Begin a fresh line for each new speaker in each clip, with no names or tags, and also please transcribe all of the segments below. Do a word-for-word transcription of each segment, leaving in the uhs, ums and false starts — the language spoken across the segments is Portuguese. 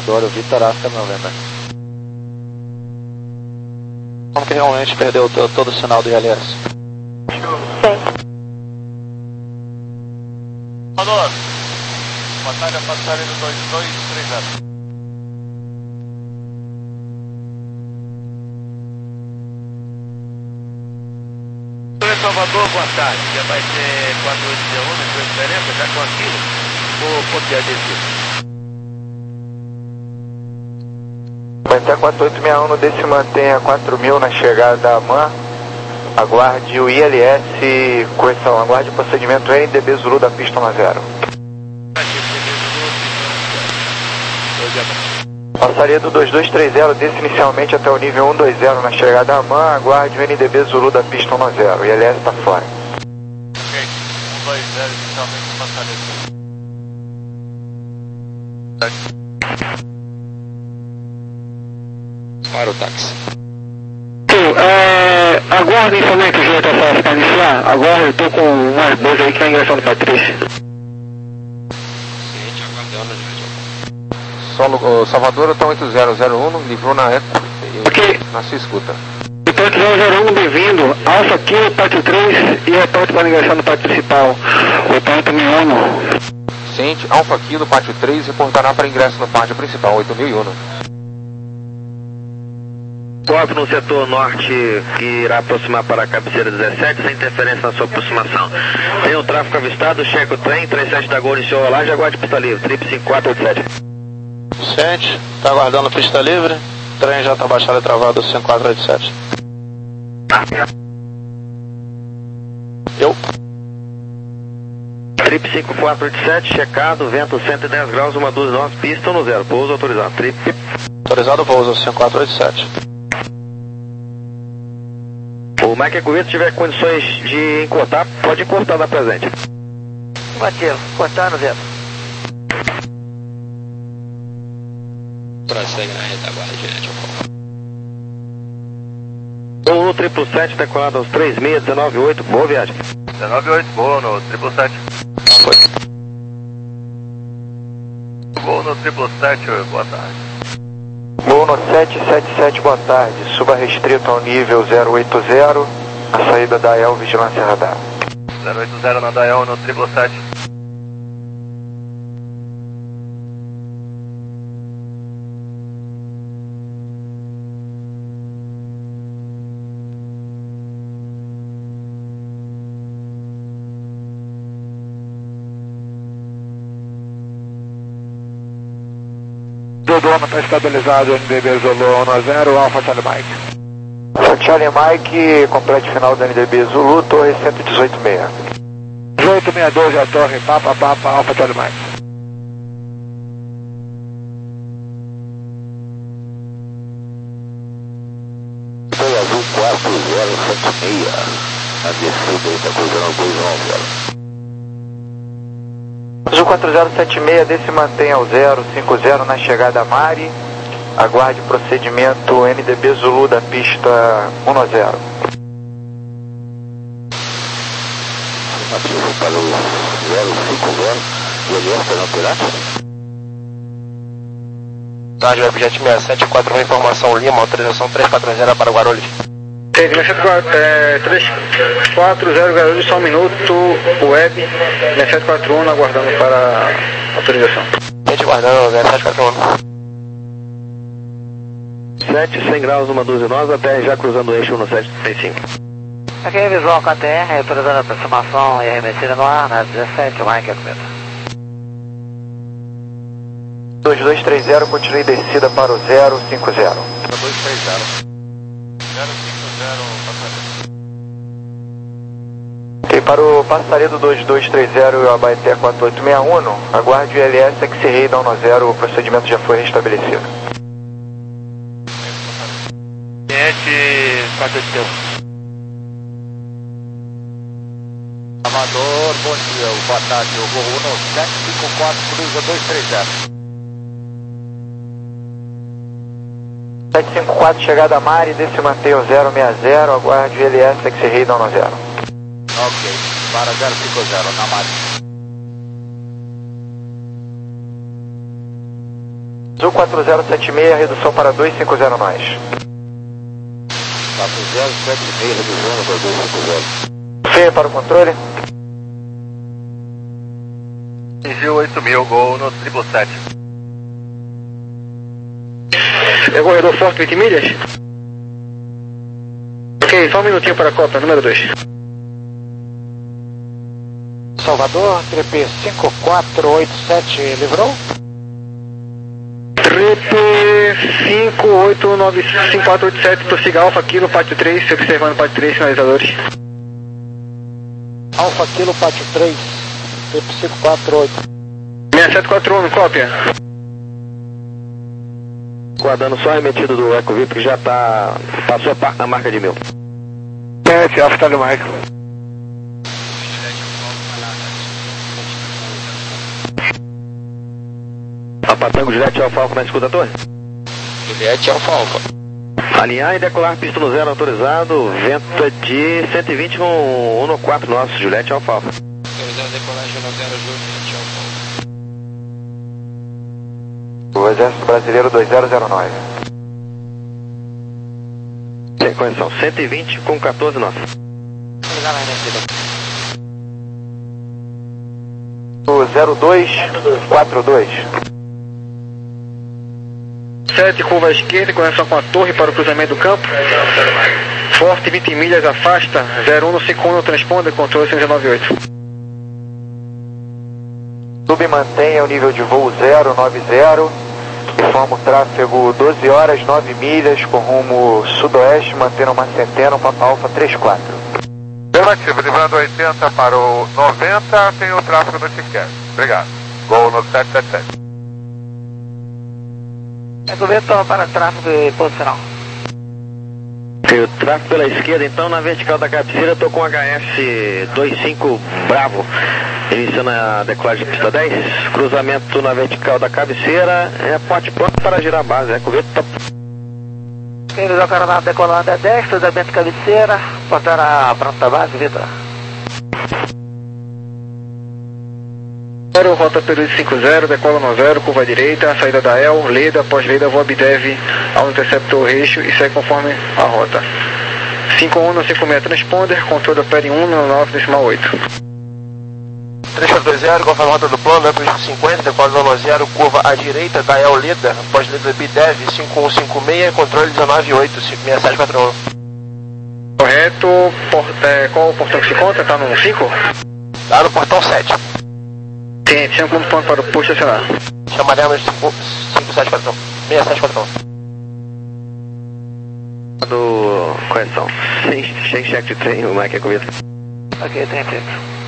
Vitória, Vitor África November. Como que realmente perdeu todo, todo o sinal do I L S?
Sim.
Salvador, batalha passarinho dois dois três zero. Salvador, boa tarde. Já vai ser quatro oito seis um, não tem diferença, já com aquilo? Ou porque é desse?
Vai ter quatro oito seis um no desse mantenha quatro mil na chegada da AMAN. Aguarde o I L S, correção, aguarde o procedimento N D B Zulu da pista um zero. Passaria do dois dois três zero, desce inicialmente até o nível um dois zero na chegada da AMAN, aguarde o N D B Zulu da pista um zero, o I L S está fora.
Ok, um dois zero inicialmente passaria.
Para o táxi.
É, aguarda o informamento que o G T F para iniciar. Agora eu tô com umas dois aí que vai ingressar no Patrícia.
Ciente, aguardando, gente.
Solo, Salvador, então oito zero zero um, livrou na época
Ok.
na sua escuta.
Então zero zero um, bem-vindo. Alfa Kilo, pátio três e reporte para ingressar no pátio principal. oito mil e um.
Ciente, Alfa Kilo, pátio três, reportará para ingresso no pátio principal, oito mil e um.
Top no setor norte que irá aproximar para a cabeceira dezessete, sem interferência na sua aproximação. Tem o tráfego avistado, checa o trem, trinta e sete da Gol iniciou a rolagem, aguarde pista livre, trip cinco quatro oito sete.
Ciente, está aguardando pista livre, o trem já está baixado e travado cinco quatro oito sete. Eu.
Trip cinco quatro oito sete, checado, vento cento e dez graus, uma dúzia nove, pista no zero, pouso autorizado, trip.
Autorizado pouso cinco quatro oito sete.
O Mike Covito, se tiver condições de encurtar, pode encurtar da presente.
Bateu, cortando zero.
Prossegue na retaguarda, gente.
Um no triplo sete, decolado aos três seis, dezenove oito, boa viagem. dezenove oito, boa no triplo sete.
Foi.
Boa no triplo sete, boa tarde.
Voo no sete sete sete, boa tarde. Suba restrito ao nível zero oito zero, a saída da E L Vigilância Radar.
zero oito zero na Dael no triplo sete.
Dodoma está estabilizado, N D B Zulu um zero, Alfa Charlie Mike. Alfa Charlie Mike, complete final do N D B Zulu, torre cento e dezoito seis. dezoito seis doze a torre, Papa Papa, Alfa Charlie Mike.
Foi azul quatro zero sete seis, a descida aí está cruzando dois um zero.
Azul quatro zero sete seis, desse mantém ao zero cinco zero na chegada a Mari. Aguarde o procedimento N D B Zulu da pista um zero.
Afirmativo para o zero cinco zero, o L S não terá?
Tarde, Webjet sessenta e sete quatro um, informação Lima, autorização três quatro zero para Guarulhos.
três quatro zero Guarulhos, só um minuto, web, sete quatro um, aguardando para autorização.
Gente, guardando, sete quatro um.
sete, cem graus, uma dúzia nós, até já cruzando o eixo no sete trinta e cinco.
Aqui é visual K T R, autorizando a aproximação e arremessida no ar, na dezessete, Mike Covito.
dois dois três zero, continue descida para o zero cinco zero.
dois três zero. zero cinco zero, passageiro.
Ok, para o passaredo dois dois três zero e o Abaeté quatro oito seis um, aguarde o I L S X-Ray da um zero, o procedimento já foi restabelecido.
Cliente quatro oito seis.
Amador, bom dia, boa tarde, eu vou no sete cinco quatro, cruza dois três zero.
sete cinco quatro, chegada a Mari, desse mantém o zero seis zero, aguarde o I L S X-Ray da um zero.
Ok, para zero cinco zero, na Mari.
Azul quatro zero sete seis, redução para dois cinco zero nós.
quatro zero sete seis, reduzindo para dois cinco zero.
Feia para o controle.
Atingiu oito mil, gol no triple sete.
É corredor forte vinte milhas? Ok, só um minutinho para a Copa, número dois.
Salvador, trip cinco quatro oito sete, livrou?
Trip cinco oito nove cinco quatro oito sete, prossiga Alfa Kilo, pátio três, observando pátio três, sinalizadores.
Alfa Kilo, pátio três, trip cinco quatro oito.
seis sete quatro um, cópia.
Guardando só remetido do Eco V I P que já tá. Passou a marca de mil.
sete, Alfa Charlie Mike.
A Patango Juliette Alfa Alfa na escuta a torre?
Juliette Alfa Alfa.
Alinhar e decolar pista no zero autorizado, vento de cento e vinte com um no quatro nosso, Juliette Alfa Alfa.
Autorizando decolagem no zero, Juliette Alfa Alfa.
O Exército Brasileiro dois zero zero nove.
Sem correção, cento e vinte com quatorze nosso.
O zero dois quatro dois.
sete, curva à esquerda, conexão com a torre para o cruzamento do campo. Forte, vinte milhas, afasta, zero um no cinco um no transponder, controle cento e nove oito.
Sub mantenha o nível de voo zero nove zero. Informa o tráfego doze horas, nove milhas, com rumo sudoeste, mantendo uma centena, Papa Alfa trinta e quatro.
Afirmativo, livrando oitenta para o noventa, tem o tráfego no ticket. Obrigado. Gol no sete sete sete.
É governo para tráfego e posicional.
Tem o tráfego pela esquerda, então na vertical da cabeceira estou com H S vinte e cinco Bravo, iniciando a decolagem de pista dez, cruzamento na vertical da cabeceira, é pote pronto para girar a base, é que o vento tá...
Quem visou a coronada decolando é dez, cruzamento de cabeceira, portara pronto da base, Vitor.
zero, rota Peru cinco zero, decola no zero, curva direita, saída da El, Leda, pós-Leda, voa Abdev ao interceptor Reixo e segue conforme a rota. cinco um no cinco seis transponder, controle opera em um no nove decimal oito.
três quatro dois zero, conforme a rota do plano, Eco cinquenta, decola no zero, curva à direita, da El Leda, pós-Leda Abdev cinco um cinco seis, controle dezenove oito, seis sete quatro um.
Correto, por, é, qual o portão que se encontra? Tá no cinco?
Tá no portão sete.
Tem, tinha um ponto para o posto estacionar.
Chamaremos cinco sete quatro um, seis sete quatro um.
Do... correção, sem, sem cheque de trem, o Mike é comigo.
Ok, tem tempo.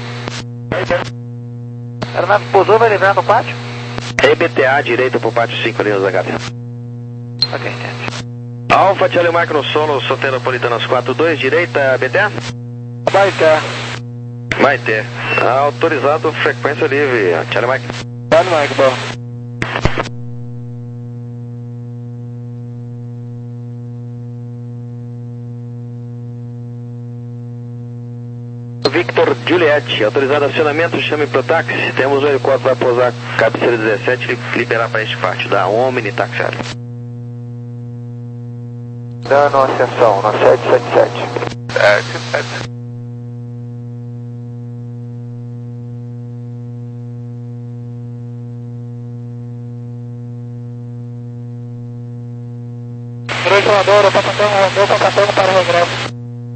A aeronave pousou, vai livrar no pátio?
E B T A direita pro pátio cinco ali nos H T.
Ok, entende.
Alfa, Charlie Mike no solo, Soteropolitanas quatro dois, direita, B T A?
Vai ter.
Vai ter. Autorizado, frequência livre, Charlie Mike.
Charlie Mike, bom.
Victor Juliette, autorizado acionamento, chame pro táxi. Temos um helicóptero, vai pousar cabeceira dezessete, liberar para este pátio da Omni Taxiário.
Dando ascensão na sete sete sete.
sete sete.
Transformador, eu Romeu Papatango para o regresso.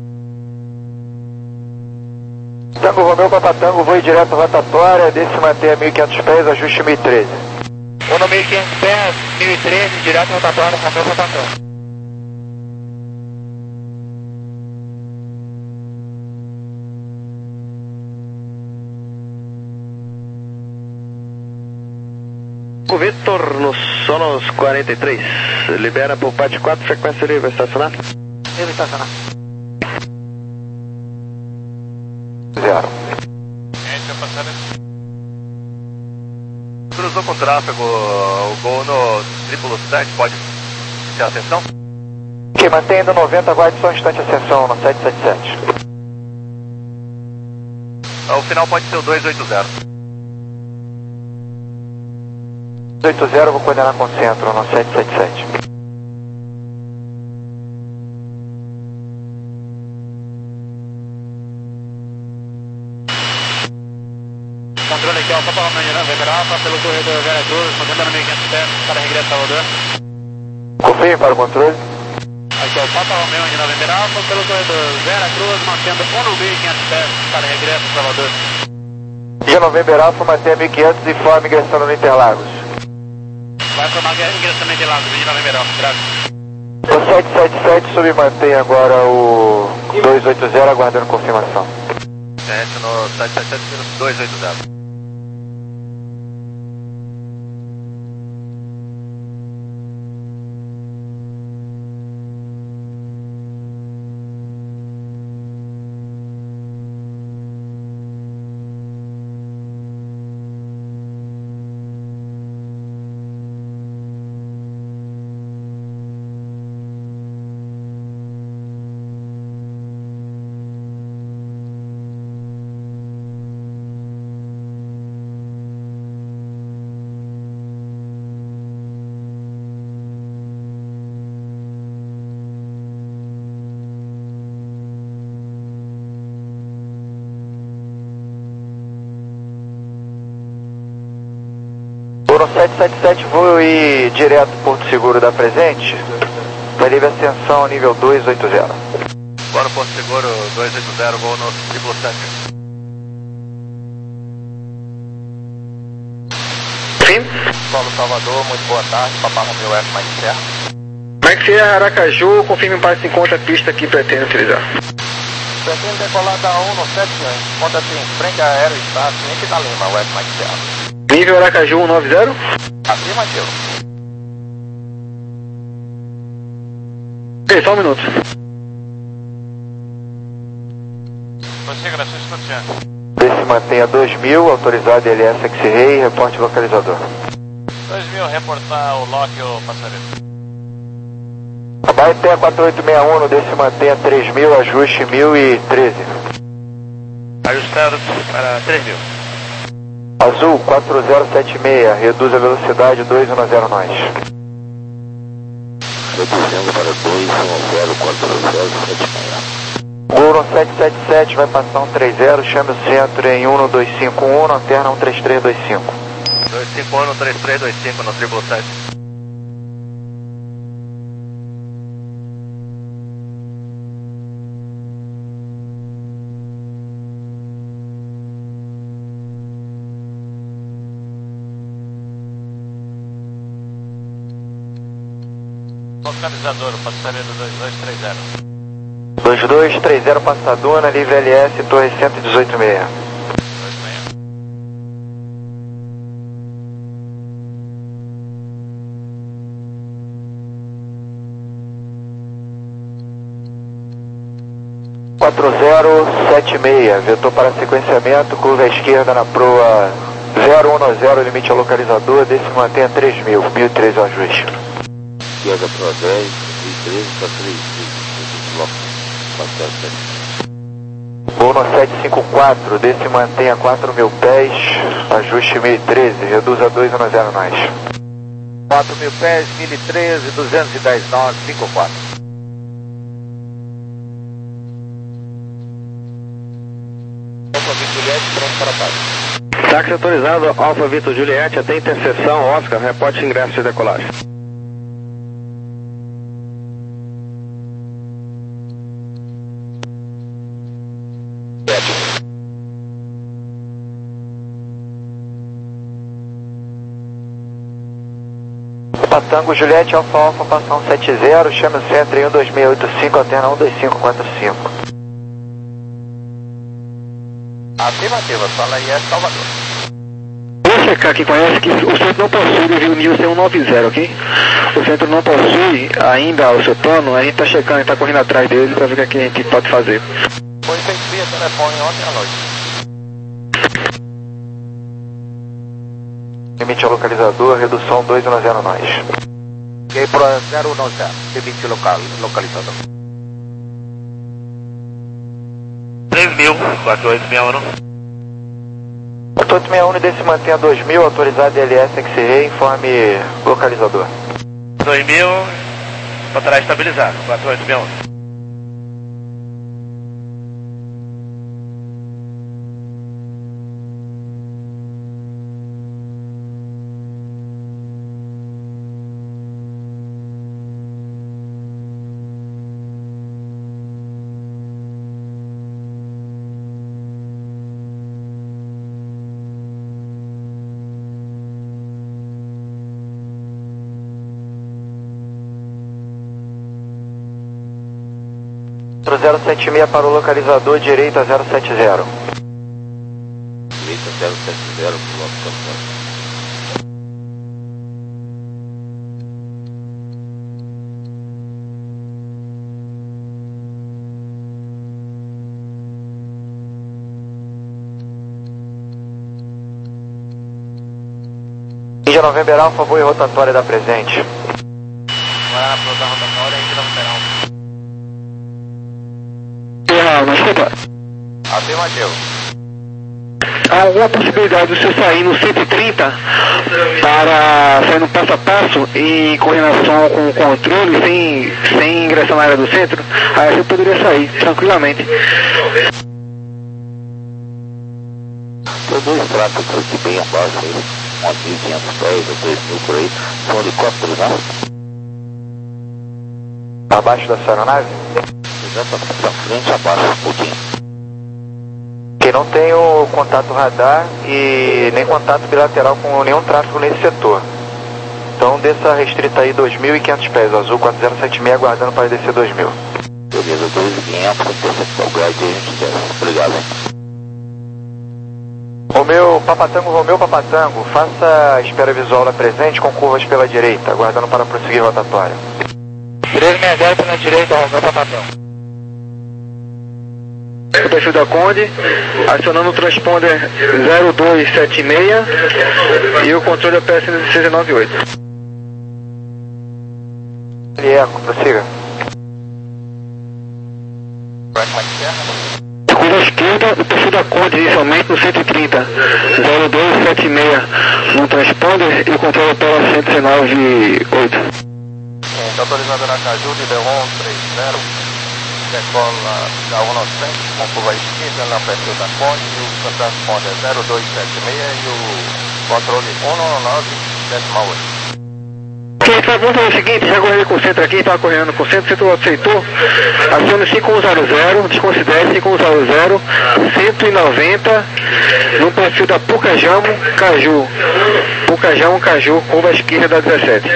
Tango Romeu Papatango, voe direto rotatória, desce manter a mil e quinhentos pés, ajuste mil e treze.
Um no mil e quinhentos pés, mil e treze, direto rotatória, Romeu Papatango.
O Vitor no Sonos quarenta e três, libera por pátio quatro, frequência livre, estacionar?
Livre estacionar.
Zero.
Cruzou com tráfego, o gol no triplo sete, pode ter ascensão?
Ok, mantém ainda noventa, aguarde só um instante ascensão no sete sete sete.
O final pode ser o dois oito zero.
oito zero, vou coordenar com o centro no sete sete sete.
Controle aqui, Alfa Romeo de November Alfa, pelo corredor Vera Cruz, mantendo mil e quinhentos pés para regresso a Salvador.
Confirme para o controle.
Aqui é o Alfa Romeo de November Alfa, pelo corredor Vera Cruz, mantendo mil e quinhentos pés para regresso a Salvador.
De November Alfa, mantenha mil e quinhentos e informe ingressando no Interlagos.
Vai formar ingressando no Interlagos, de November Alfa, graças.
O sete sete sete submantém agora o dois oito zero, aguardando confirmação.
Gente, no sete sete sete, dois oito zero.
No sete sete sete, vou ir direto para Porto Seguro da Presente, para livre ascensão ao nível dois oito zero.
Agora Porto Seguro dois oito zero, voo no triplo sete.
Sim.
Solo Salvador, muito boa tarde, Papa Romeo F, Mike Serra.
Mike Serra, Aracaju, confirme para se encontra a pista que pretende utilizar.
Pretendo decolar da um no sete, encontra-se em frente a Aeroespaço, em da Lima, o F, Mike Serra.
Nível Aracaju cento e noventa?
Afirmativo.
Ok, só um minuto.
Prossiga na sua instrução.
Desse mantenha dois mil, autorizado L S X-Ray, reporte localizador.
dois mil, reportar o lock ou passageiro.
Abaeté quatro oito seis um, no desse mantenha três mil, ajuste mil e treze.
Ajustado para três mil.
Azul quatro zero sete seis, reduz a velocidade dois um zero nós.
Reduzindo para dois um zero quatro zero sete seis.
Gol no sete sete sete, vai passar um três zero, chame o centro em um dois cinco um, lanterna um três três dois cinco.
dois cinco um, três três dois cinco no triplo sete.
Localizador, o passageiro dois dois três zero.
dois dois três zero Passadona, livre L S, torre cento e dezoito seis. quatro zero sete seis, vetor para sequenciamento, curva à esquerda na proa zero um zero, limite ao localizador, desse mantenha três mil, mil e treze o ajuste.
Esquerda para dez, mil e treze para três mil.
Voo no sete cinco quatro, desse mantenha quatro mil pés, ajuste mil e treze, reduza dois um zero nós.
quatro mil pés, mil e treze, duzentos e dez nós, cinco quatro. Alfa Victor Juliette, pronto para ataque.
Táxi autorizado, Alfa Victor Juliette, até interseção, Oscar, reporte ingresso de decolagem.
Tango Juliette, Alfa Alfa, passar um sete zero, chame o centro em um dois seis oito cinco, alterna um dois cinco quatro cinco.
Afirmativa, fala aí, é Salvador.
Vou checar que conhece que o centro não possui o nível cento e noventa, ok? O centro não possui ainda o seu plano, a gente está checando, a gente está correndo atrás dele para ver o que, é que a gente pode fazer.
Foi feito via telefone ontem à noite.
Limite ao localizador, redução dois um zero nós.
Ok, pro zero um zero, limite local, localizador.
três mil, quatro oito seis um.
oito seis um, desse mantém a dois mil, autorizado L S X R, informe localizador.
dois mil, poderá estabilizar, quatro oito seis um.
zero sete seis para o localizador, direita zero sete zero.
Direita zero sete zero, quilômetro.
Índia November Alfa, voo e rotatória da presente.
Agora na planta rotatória, Índia November Alfa.
Afirmativo.
Há alguma possibilidade de você sair no cento e trinta para sair no passo a passo e coordenação com o controle sem, sem ingressar na área do centro? Aí você poderia sair tranquilamente.
Tem dois tráficos aqui bem abaixo aí, uns mil e quinhentos pés ou dois mil por aí, são helicópteros, né?
Abaixo dessa aeronave?
Exatamente, pra frente, abaixo, um pouquinho.
Que não tem o contato radar e nem contato bilateral com nenhum tráfego nesse setor. Então desça restrita aí dois mil e quinhentos pés, azul quatro zero sete seis, aguardando para descer dois mil.
Beleza, dois mil e quinhentos, interceptar o grade aí, a gente desce. Obrigado, hein?
Romeu Papatango, Romeu Papatango, faça a espera visual da presente com curvas pela direita, aguardando para prosseguir rotatória.
três seis zero pela direita, Romeu Papatango.
O perfil da Conde, acionando o transponder zero dois sete seis e o controle P S seis nove oito.
Eco, prossiga.
Curva esquerda, o perfil da Conde inicialmente no cento e trinta, zero dois sete seis no transponder e o controle P S seis nove oito.
Está autorizado Aracaju de Devon três zero. Decola da um nove zero com curva esquerda na perfil da Conde e o transponder zero dois sete seis e o controle um nove oito.
Ok, então vamos fazer o seguinte, já correndo com o centro aqui, estava correndo com o centro, o centro aceitou, acione cinco um zero zero, desconsidere cinco um zero zero, cento e noventa, no perfil da Pucajamo, Caju, Pucajamo, Caju, curva esquerda da dezessete.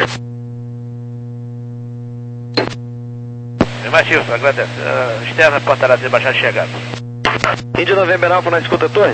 Afirmativo, agradece. Uh, externa, porta de baixar chegada.
Índia November Alfa na escuta, torre.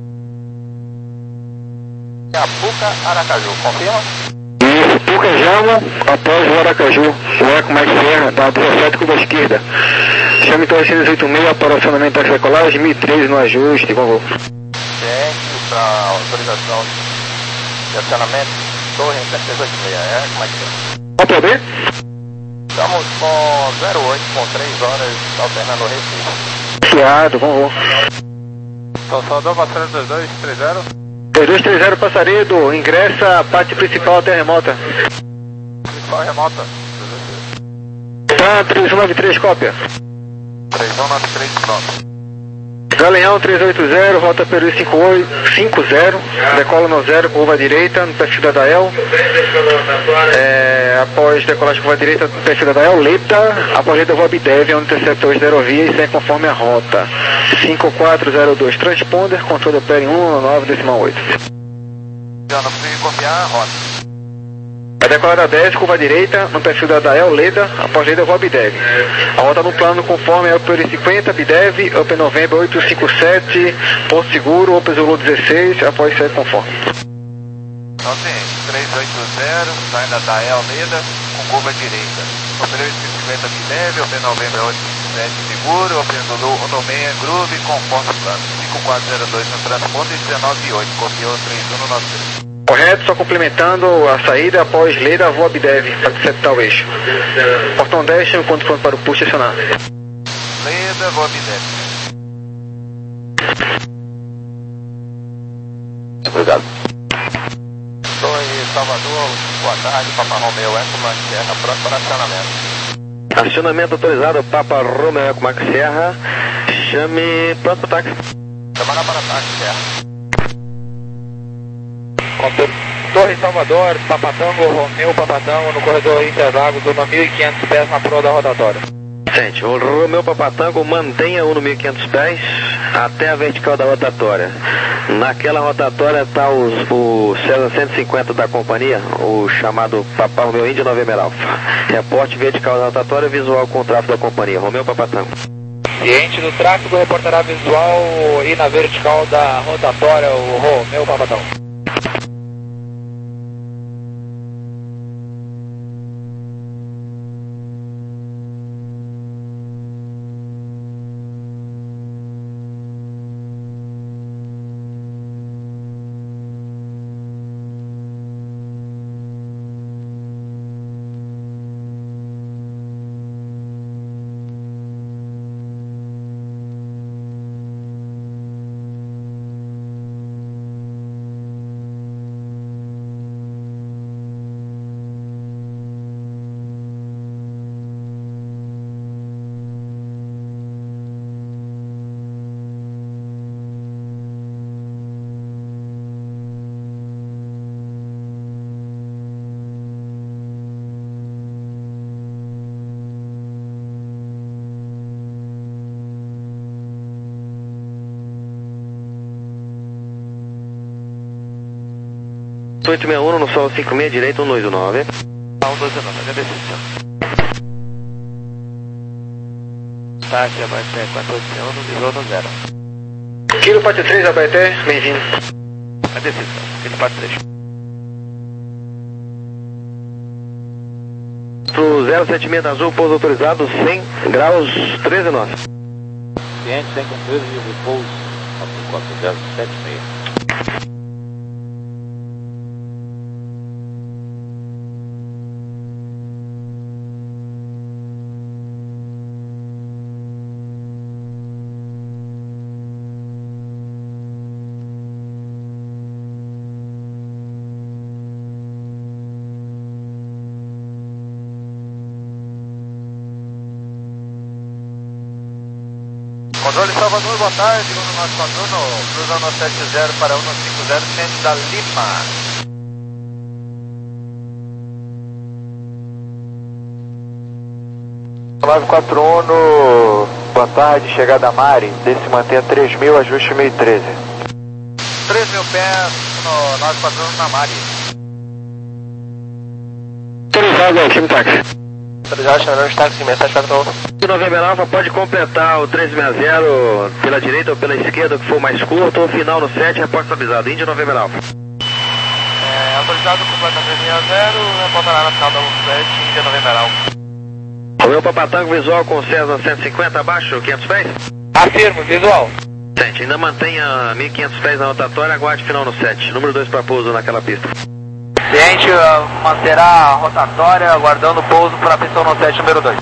Apuca, Aracaju, confirma?
Isso, Pucajamo, após o Aracaju, o Eco mais Serra, da dezessete, curva esquerda. Chame Torre seis oito seis para o acionamento da decolagem, mil e treze no ajuste, por favor.
Certo, para autorização de acionamento, Torre seis oito seis, é, como é que é?
Pode poder?
Estamos com zero oito, com três horas, alternando o Recife.
Fiado, vamos.
São Salvador, passando dois dois três zero.
dois dois três zero, Passaredo, ingressa a parte principal até remota.
Principal remota.
Tá, três um nove três, cópia.
três um nove três, pronto.
Galenhão três oito zero, rota Peru cinco zero, decola no zero, curva direita, no perfil da Dael. É, após decolagem curva direita, no perfil da Dael, Leta, após Leta, voo Abdev, onde interceptou os zero via e segue conforme a rota. cinco quatro zero dois, transponder, controle P R um nove decimal oito.
Já não consegui copiar a rota.
A decolada dez, curva direita, no perfil da Dael, Leda, após Leda, voo Abdev. A rota no plano conforme é o P R cinquenta, Abdev, Up November oito cinco sete, Porto Seguro, Opel Zulu dezesseis, após segue conforme.
Então sim, três oito zero, saindo da Dael, Leda, com curva direita. Opel oito cinquenta, Abdev, Up November oito cinco sete, Seguro, Opel Zulu um seis Groove, conforme o plano. cinco quatro zero dois no transponder e dezenove oito, copiou três um nove três.
Correto, só complementando a saída após Leda, voo Abdev, para interceptar o eixo. Portão dez, enquanto pronto para o push acionar.
Leda, voo Abdev.
Salvador, boa tarde, Papa Romeu, Eco Max Serra, pronto para acionamento.
Acionamento autorizado, Papa Romeu, Eco Max Serra, chame pronto para táxi.
Chamada para táxi, Serra.
Torre Salvador, Papatango, Romeu, Papatango, no corredor Interlagos, uma mil e quinhentos pés na proa da rotatória.
Gente, o Romeu Papatango mantenha um no mil e quinhentos pés até a vertical da rotatória. Naquela rotatória está o César cento e cinquenta da companhia, o chamado Papa Romeu Índia November Alfa. Reporte vertical da rotatória, visual com o tráfego da companhia, Romeu Papatango.
Ciente do tráfego, reportará visual e na vertical da rotatória, o Romeu Papatango.
oito seis um no solo cinco seis, direito um dois nove.
um dois nove, agradeço. Táxi, Abaeté quatro oito um, livrou no zero.
Kilo quatro três, Abaeté, bem-vindo.
Agradeço, Kilo quatro três.
Pro zero sete seis da Azul, pouso autorizado, cem graus, treze nós.
Ciente, cem com treze de pouso, quatro zero sete seis.
Controle Salvador, boa tarde, no nosso Patrono, cruzando sete zero para um cinco zero, centro da Lima.
nove quatro um, boa tarde, chegada a Mari, desse mantenha três mil, ajuste mil e treze.
três mil pés no nove quatro um na Mari.
Autorizado ao time táxi.
Autorizado, chamando de táxi, mensagem quatro um.
November Alfa pode completar o três seis zero pela direita ou pela esquerda, o que for mais curto, ou final no sete, reporte avisado. Índia November Alfa.
É, autorizado completa três seis zero, reportará na final da um sete, Índia November Alfa.
O meu Papatango visual com César cento e cinquenta abaixo, quinhentos pés?
Afirmo, visual.
Gente, ainda mantenha mil e quinhentos pés na rotatória, aguarde final no sete. Número dois para pouso naquela pista.
Ciente, uh, manterá a rotatória, aguardando o pouso para a pista no sete, número dois.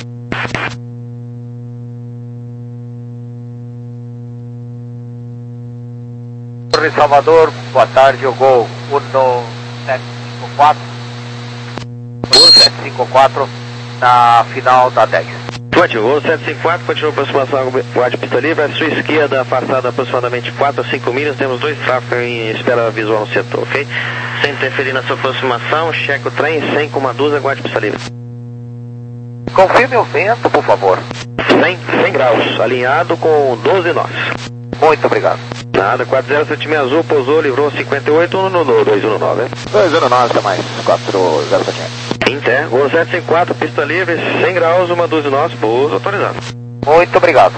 Torre Salvador, boa tarde, o Gol um sete cinco quatro. um sete cinco quatro na final da dez.
Ótimo, um sete cinco quatro, continua a aproximação guarde pista livre, à sua esquerda, afastada aproximadamente quatro a cinco milhas, temos dois tráfegos em espera visual no setor, ok? Sem interferir na sua aproximação, cheque o trem, cem com uma dúzia, guarde pista livre.
Confirme o vento, por favor.
cem, cem graus, alinhado com doze nós.
Muito obrigado.
Nada, quatro zero sete seis Azul, pousou, livrou cinquenta e oito, um no dois um nove.
dois um nove, até mais, quatro zero sete seis.
Inter, um sete cinco quatro, pista livre, cem graus, uma dúzia nós, pouso autorizado.
Muito obrigado.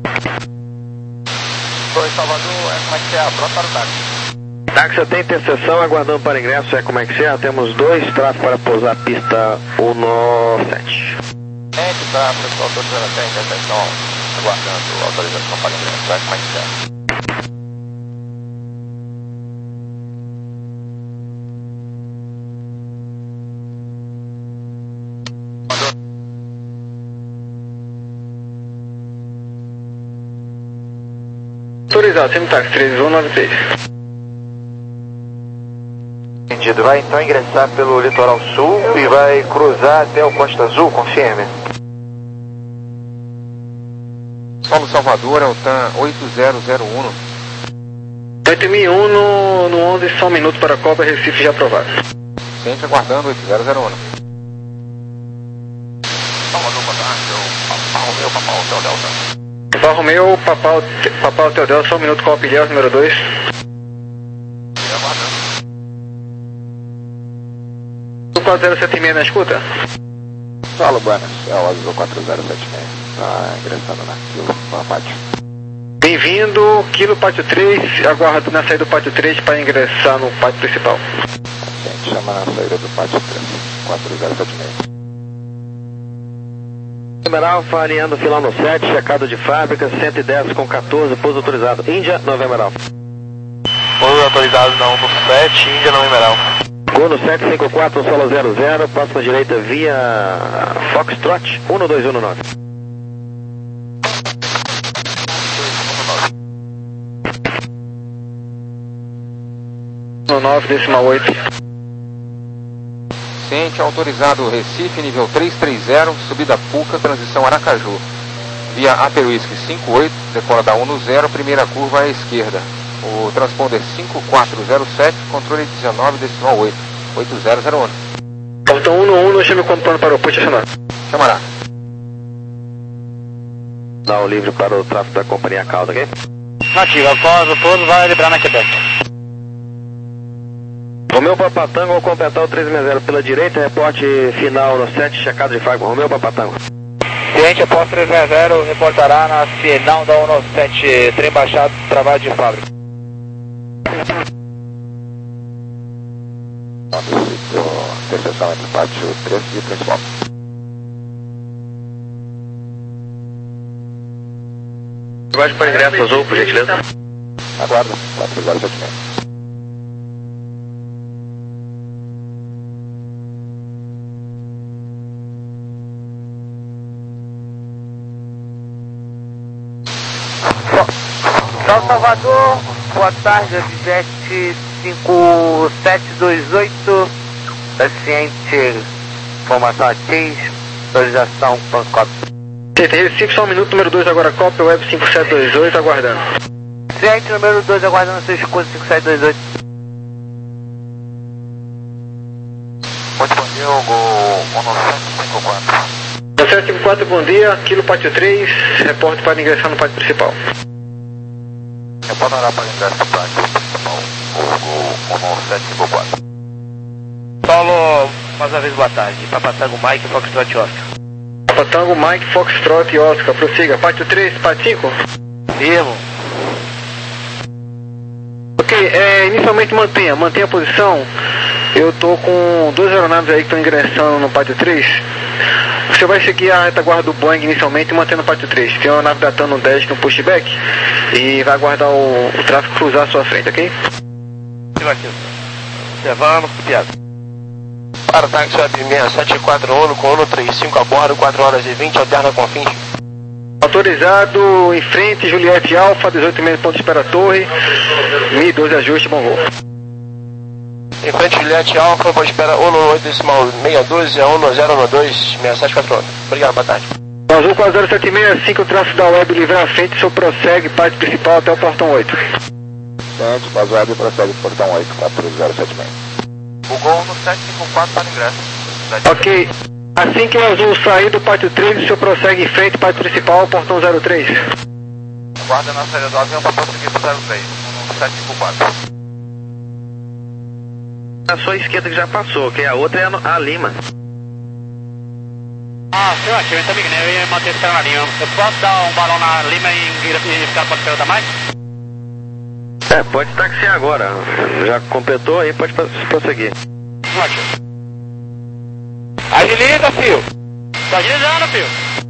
Torre Salvador, é como é que é? Pronto para o táxi.
Táxi tem interseção, aguardando para ingresso, é como é que é? Temos dois tráfegos para pousar a pista um sete.
É que está, pessoal, autorizando até a interseção, aguardando a autorização para ingresso, é como é que é?
Autorizado, semi-táxi três um nove três.
Entendi, Entendido. Vai então ingressar pelo litoral sul e vai cruzar até o Costa Azul, confirme.
Solo Salvador, é o T A M oito zero zero um.
oito mil e um no, no onze, só um minuto para a Copa, Recife já aprovado.
Gente aguardando oito zero zero um.
Salvador, boa tarde, eu Romeu, Papal, Hotel Delta.
Papal Romeu, Papal, Papal Hotel Delta, só um minuto, Copa Ilhéus, número dois. quatro zero sete seis na escuta?
Fala, Buenas, é o Azul quatro zero sete seis, está ingressando na Quilo, na pátio.
Bem-vindo, Quilo Pátio três, aguardo na saída do Pátio três para ingressar no pátio principal.
Gente, chama na saída do Pátio três, quatro zero sete seis.
November Alpha, alinhando filão no sete, checado de fábrica, cento e dez com quatorze, pouso autorizado. Índia, November Alpha.
Pouso autorizado na um no sete, Índia, November Alpha.
Gol no sete cinco quatro, solo zero zero, próxima direita via Foxtrot, um dois um nove.
No nove, decimal oito.
Ciente autorizado Recife, nível três três zero, subida Puca, transição Aracaju. Via Aperuísque cinco oito, decola da um no zero, primeira curva à esquerda. O transponder cinco quatro zero sete, controle dezenove, decimal oito, oito zero zero um.
Portão um no um, chame o comando para o aeroporto estacionário.
Chamará.
Dá o livre para o tráfego da companhia Calda, ok?
Nativa, após o pouso vai liberar na Quebec.
Romeu Papatango ao completar o três seis zero pela direita, reporte final no sete, checado de fábrica. Romeu Papatango.
Cliente após três seis zero, reportará na final da um nove sete, trem baixado, trabalho de fábrica.
Interseção entre pátio três e principal.
Aguarde para ingresso azul, por gentileza.
Aguarda, quatro zero sete seis.
São Salvador, boa tarde, Objet cinco sete dois oito, paciente, informação atis, autorização ponto quatro.
Recife, só um minuto, número dois agora, Copa, Web cinco sete dois oito, aguardando.
Paciente número dois, aguardando seu escudo cinco sete dois oito.
Muito bom dia, Gol um nove sete cinco quatro.
um sete cinco quatro, bom dia, Quilo Pátio três, reporte para ingressar no pátio principal.
Reportará para ingresso no pátio principal, Gol um nove sete cinco quatro.
Paulo, mais uma vez boa tarde, Papatango Mike, Foxtrot Oscar.
Papatango Mike, Foxtrot e Oscar, prossiga, pátio três, pátio cinco?
Firmo.
Ok, é, inicialmente mantenha, mantenha a posição. Eu tô com duas aeronaves aí que estão ingressando no pátio três. Você vai seguir a retaguarda do Boeing inicialmente e mantendo o pátio três. Tem uma nave datando um dez com pushback e vai aguardar o, o tráfego cruzar a sua frente, ok?
Negativo. Observando, copiado.
Para o táxi web seis sete quatro um, com um três cinco a bordo, quatro horas e vinte, alterna com fins.
Autorizado em frente, Juliette Alfa, dezoito e meio ponto de espera torre, mil e doze ajuste, bom voo.
Em frente, Juliette Alfa, pode esperar um no oito decimal seis um dois a um zero um dois, seis sete quatro um. Obrigado, boa tarde.
Azul quatro zero sete seis, cinco, tráfego da web livre à frente, seu prossegue, parte principal até o portão oito.
Gente, base web prossegue portão oito, quatro zero sete seis.
O Gol no sete cinco quatro para ingresso.
Ok. Assim que o azul sair do pátio três, o senhor prossegue em frente, pátio principal, portão zero três.
Guarda na saída do avião para prosseguir para zero três, no sete cinco quatro.
A sua esquerda que já passou, ok? A outra é a, a Lima.
Ah, senhor, aqui, eu também, eu ia manter esse cara na Lima. Eu posso dar um balão na Lima e, e ficar para perguntar mais?
É, pode taxiar agora. Já completou aí, pode prosseguir.
Ótimo.
Agiliza, fio.
Tá agilizando, fio.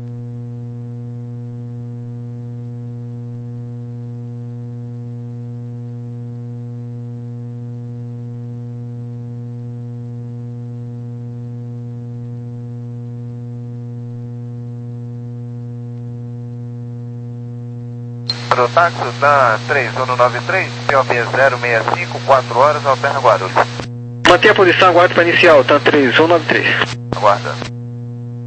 Aerotáxi da três um nove três, P O B zero seis cinco, quatro horas, alterna Guarulhos.
Mantenha a posição, aguardo para inicial, TAM três um nove três.
Aguarda.